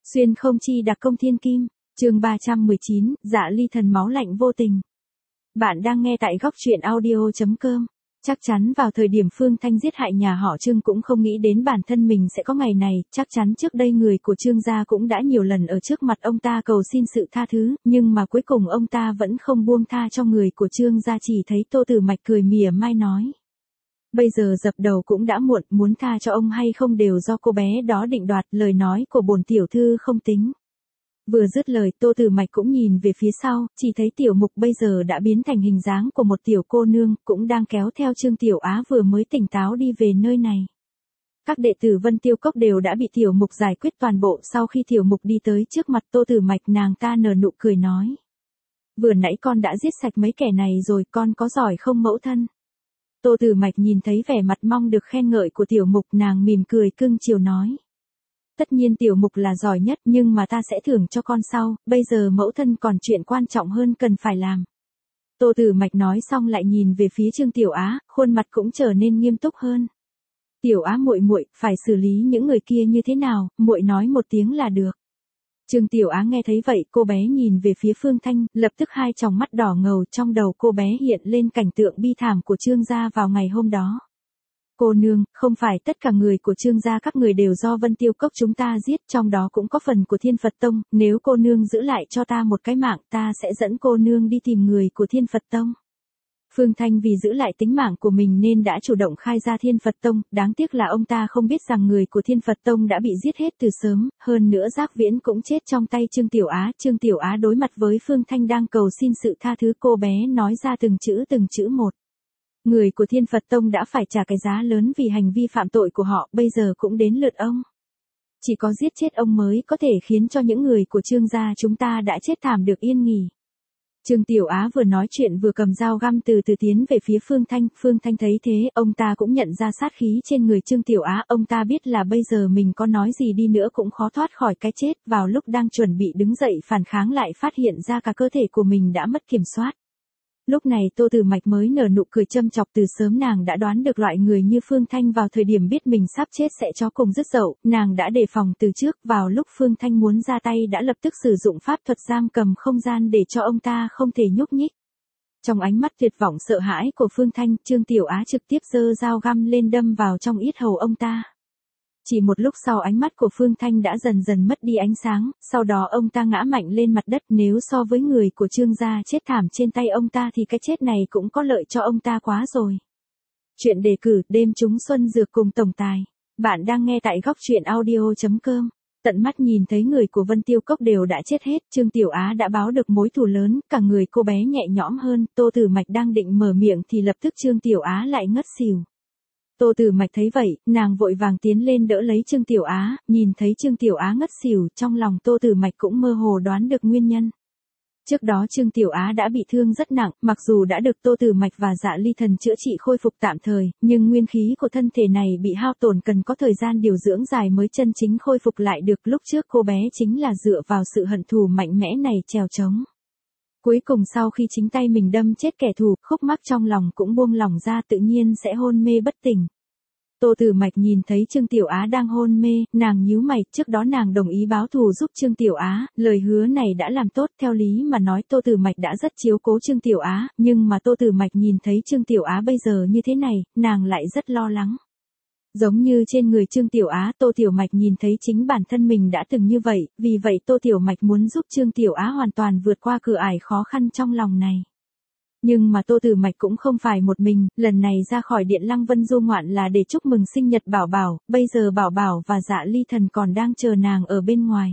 Xuyên không chi đặc công thiên kim, chương 319, dạ ly thần máu lạnh vô tình. Bạn đang nghe tại góc truyện audio.com. Chắc chắn vào thời điểm Phương Thanh giết hại nhà họ Trương cũng không nghĩ đến bản thân mình sẽ có ngày này, chắc chắn trước đây người của Trương gia cũng đã nhiều lần ở trước mặt ông ta cầu xin sự tha thứ, nhưng mà cuối cùng ông ta vẫn không buông tha cho người của Trương gia, chỉ thấy Tô Tử Mạch cười mỉa mai nói. Bây giờ dập đầu cũng đã muộn, muốn tha cho ông hay không đều do cô bé đó định đoạt, lời nói của bổn tiểu thư không tính. Vừa dứt lời, Tô Tử Mạch cũng nhìn về phía sau, chỉ thấy Tiểu Mục bây giờ đã biến thành hình dáng của một tiểu cô nương, cũng đang kéo theo Trương Tiểu Á vừa mới tỉnh táo đi về nơi này. Các đệ tử Vân Tiêu Cốc đều đã bị Tiểu Mục giải quyết toàn bộ, sau khi Tiểu Mục đi tới trước mặt Tô Tử Mạch, nàng ta nở nụ cười nói. Vừa nãy con đã giết sạch mấy kẻ này rồi, con có giỏi không mẫu thân? Tô Tử Mạch nhìn thấy vẻ mặt mong được khen ngợi của Tiểu Mục, nàng mỉm cười cưng chiều nói. Tất nhiên Tiểu Mục là giỏi nhất, nhưng mà ta sẽ thưởng cho con sau, bây giờ mẫu thân còn chuyện quan trọng hơn cần phải làm. Tô Tử Mạch nói xong lại nhìn về phía Trương Tiểu Á, khuôn mặt cũng trở nên nghiêm túc hơn. Tiểu Á muội muội, phải xử lý những người kia như thế nào, muội nói một tiếng là được. Trương Tiểu Á nghe thấy vậy, cô bé nhìn về phía Phương Thanh, lập tức hai tròng mắt đỏ ngầu, trong đầu cô bé hiện lên cảnh tượng bi thảm của Trương gia vào ngày hôm đó. Cô nương, không phải tất cả người của Trương gia các người đều do Vân Tiêu Cốc chúng ta giết, trong đó cũng có phần của Thiên Phật Tông, nếu cô nương giữ lại cho ta một cái mạng, ta sẽ dẫn cô nương đi tìm người của Thiên Phật Tông. Phương Thanh vì giữ lại tính mạng của mình nên đã chủ động khai ra Thiên Phật Tông, đáng tiếc là ông ta không biết rằng người của Thiên Phật Tông đã bị giết hết từ sớm, hơn nữa Giác Viễn cũng chết trong tay Trương Tiểu Á. Trương Tiểu Á đối mặt với Phương Thanh đang cầu xin sự tha thứ, cô bé nói ra từng chữ một. Người của Thiên Phật Tông đã phải trả cái giá lớn vì hành vi phạm tội của họ, bây giờ cũng đến lượt ông. Chỉ có giết chết ông mới có thể khiến cho những người của Trương gia chúng ta đã chết thảm được yên nghỉ. Trương Tiểu Á vừa nói chuyện vừa cầm dao găm từ từ tiến về phía Phương Thanh. Phương Thanh thấy thế, ông ta cũng nhận ra sát khí trên người Trương Tiểu Á, ông ta biết là bây giờ mình có nói gì đi nữa cũng khó thoát khỏi cái chết. Vào lúc đang chuẩn bị đứng dậy phản kháng lại phát hiện ra cả cơ thể của mình đã mất kiểm soát. Lúc này Tô Tử Mạch mới nở nụ cười châm chọc, từ sớm nàng đã đoán được loại người như Phương Thanh vào thời điểm biết mình sắp chết sẽ cho cùng dứt dậu, nàng đã đề phòng từ trước, vào lúc Phương Thanh muốn ra tay đã lập tức sử dụng pháp thuật giam cầm không gian để cho ông ta không thể nhúc nhích. Trong ánh mắt tuyệt vọng sợ hãi của Phương Thanh, Trương Tiểu Á trực tiếp giơ dao găm lên đâm vào trong yết hầu ông ta. Chỉ một lúc sau ánh mắt của Phương Thanh đã dần dần mất đi ánh sáng, sau đó ông ta ngã mạnh lên mặt đất, nếu so với người của Trương gia chết thảm trên tay ông ta thì cái chết này cũng có lợi cho ông ta quá rồi. Chuyện đề cử, đêm trúng xuân dược cùng tổng tài. Bạn đang nghe tại góc truyện audio.com. Tận mắt nhìn thấy người của Vân Tiêu Cốc đều đã chết hết, Trương Tiểu Á đã báo được mối thù lớn, cả người cô bé nhẹ nhõm hơn. Tô Tử Mạch đang định mở miệng thì lập tức Trương Tiểu Á lại ngất xỉu. Tô Tử Mạch thấy vậy, nàng vội vàng tiến lên đỡ lấy Trương Tiểu Á, nhìn thấy Trương Tiểu Á ngất xỉu, trong lòng Tô Tử Mạch cũng mơ hồ đoán được nguyên nhân. Trước đó Trương Tiểu Á đã bị thương rất nặng, mặc dù đã được Tô Tử Mạch và Dạ Ly Thần chữa trị khôi phục tạm thời, nhưng nguyên khí của thân thể này bị hao tổn, cần có thời gian điều dưỡng dài mới chân chính khôi phục lại được. Lúc trước cô bé chính là dựa vào sự hận thù mạnh mẽ này trèo trống. Cuối cùng sau khi chính tay mình đâm chết kẻ thù, khúc mắc trong lòng cũng buông lỏng ra, tự nhiên sẽ hôn mê bất tỉnh. Tô Tử Mạch nhìn thấy Trương Tiểu Á đang hôn mê, nàng nhíu mày, trước đó nàng đồng ý báo thù giúp Trương Tiểu Á, lời hứa này đã làm tốt, theo lý mà nói Tô Tử Mạch đã rất chiếu cố Trương Tiểu Á, nhưng mà Tô Tử Mạch nhìn thấy Trương Tiểu Á bây giờ như thế này, nàng lại rất lo lắng. Giống như trên người Trương Tiểu Á, Tô Tiểu Mạch nhìn thấy chính bản thân mình đã từng như vậy, vì vậy Tô Tiểu Mạch muốn giúp Trương Tiểu Á hoàn toàn vượt qua cửa ải khó khăn trong lòng này. Nhưng mà Tô Tử Mạch cũng không phải một mình, lần này ra khỏi Điện Lăng Vân du ngoạn là để chúc mừng sinh nhật Bảo Bảo, bây giờ Bảo Bảo và Dạ Ly Thần còn đang chờ nàng ở bên ngoài.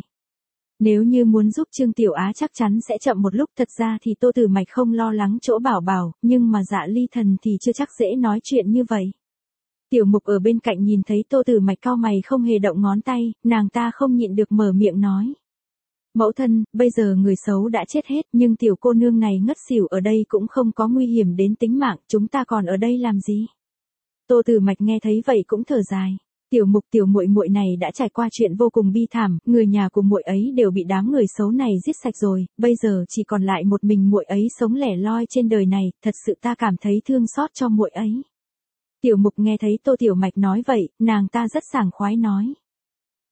Nếu như muốn giúp Trương Tiểu Á chắc chắn sẽ chậm một lúc, thật ra thì Tô Tử Mạch không lo lắng chỗ Bảo Bảo, nhưng mà Dạ Ly Thần thì chưa chắc dễ nói chuyện như vậy. Tiểu Mục ở bên cạnh nhìn thấy Tô Tử Mạch cau mày không hề động ngón tay, nàng ta không nhịn được mở miệng nói. Mẫu thân, bây giờ người xấu đã chết hết, nhưng tiểu cô nương này ngất xỉu ở đây cũng không có nguy hiểm đến tính mạng, chúng ta còn ở đây làm gì? Tô Tử Mạch nghe thấy vậy cũng thở dài. Tiểu Mục, tiểu muội muội này đã trải qua chuyện vô cùng bi thảm, người nhà của muội ấy đều bị đám người xấu này giết sạch rồi, bây giờ chỉ còn lại một mình muội ấy sống lẻ loi trên đời này, thật sự ta cảm thấy thương xót cho muội ấy. Tiểu Mục nghe thấy Tô Tiểu Mạch nói vậy, nàng ta rất sảng khoái nói.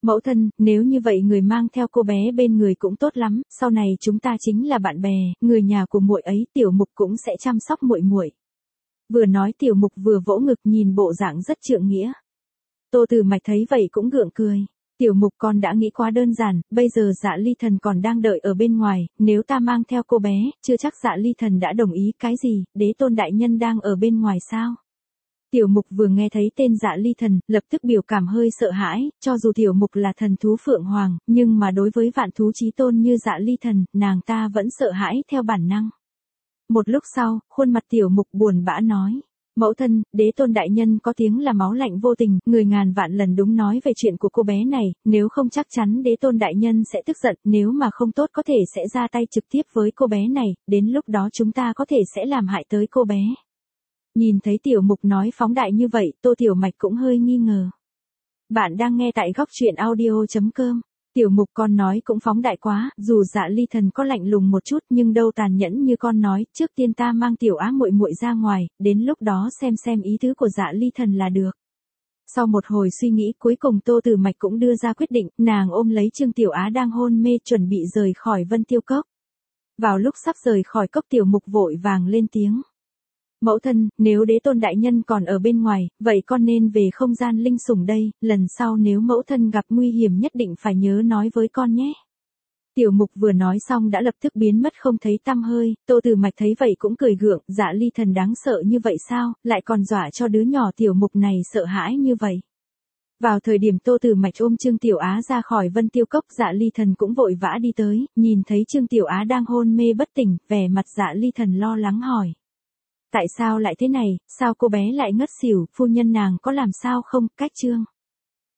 Mẫu thân, nếu như vậy người mang theo cô bé bên người cũng tốt lắm, sau này chúng ta chính là bạn bè, người nhà của muội ấy, Tiểu Mục cũng sẽ chăm sóc muội muội. Vừa nói Tiểu Mục vừa vỗ ngực nhìn bộ dạng rất trượng nghĩa. Tô Tử Mạch thấy vậy cũng gượng cười. Tiểu Mục con đã nghĩ quá đơn giản, bây giờ Dạ Ly Thần còn đang đợi ở bên ngoài, nếu ta mang theo cô bé, chưa chắc Dạ Ly Thần đã đồng ý. Cái gì, Đế Tôn đại nhân đang ở bên ngoài sao? Tiểu Mục vừa nghe thấy tên Dạ Ly Thần, lập tức biểu cảm hơi sợ hãi, cho dù Tiểu Mục là thần thú Phượng Hoàng, nhưng mà đối với vạn thú chí tôn như Dạ Ly Thần, nàng ta vẫn sợ hãi theo bản năng. Một lúc sau, khuôn mặt Tiểu Mục buồn bã nói. Mẫu thân, Đế Tôn đại nhân có tiếng là máu lạnh vô tình, người ngàn vạn lần đúng nói về chuyện của cô bé này, nếu không chắc chắn Đế Tôn đại nhân sẽ tức giận, nếu mà không tốt có thể sẽ ra tay trực tiếp với cô bé này, đến lúc đó chúng ta có thể sẽ làm hại tới cô bé. Nhìn thấy Tiểu Mục nói phóng đại như vậy, Tô Tiểu Mạch cũng hơi nghi ngờ. Bạn đang nghe tại góc truyện audio.com. Tiểu Mục con nói cũng phóng đại quá, dù Dạ Ly Thần có lạnh lùng một chút nhưng đâu tàn nhẫn như con nói, trước tiên ta mang Tiểu Á muội muội ra ngoài, đến lúc đó xem ý tứ của Dạ Ly Thần là được. Sau một hồi suy nghĩ cuối cùng Tô Tử Mạch cũng đưa ra quyết định, nàng ôm lấy Trương Tiểu Á đang hôn mê chuẩn bị rời khỏi Vân Tiêu Cốc. Vào lúc sắp rời khỏi cốc Tiểu Mục vội vàng lên tiếng. Mẫu thân, nếu Đế Tôn đại nhân còn ở bên ngoài, vậy con nên về không gian linh sủng đây, lần sau nếu mẫu thân gặp nguy hiểm nhất định phải nhớ nói với con nhé. Tiểu Mục vừa nói xong đã lập tức biến mất không thấy tăm hơi, Tô Tử Mạch thấy vậy cũng cười gượng, Dạ Ly Thần đáng sợ như vậy sao, lại còn dọa cho đứa nhỏ Tiểu Mục này sợ hãi như vậy. Vào thời điểm Tô Tử Mạch ôm Trương Tiểu Á ra khỏi Vân Tiêu Cốc, Dạ Ly Thần cũng vội vã đi tới, nhìn thấy Trương Tiểu Á đang hôn mê bất tỉnh, vẻ mặt Dạ Ly Thần lo lắng hỏi. Tại sao lại thế này, sao cô bé lại ngất xỉu, phu nhân nàng có làm sao không? Cách Trương